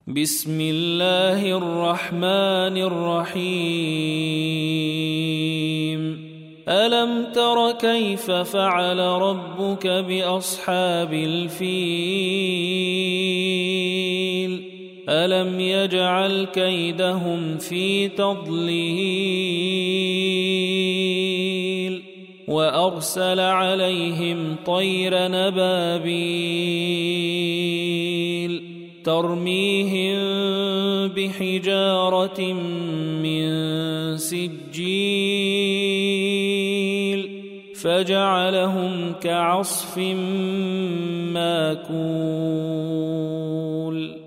بسم الله الرحمن الرحيم ألم تر كيف فعل ربك بأصحاب الفيل ألم يجعل كيدهم في تضليل وأرسل عليهم طير نبابيل ترميهم بحجارة من سجيل فجعلهم كعصف ماكول.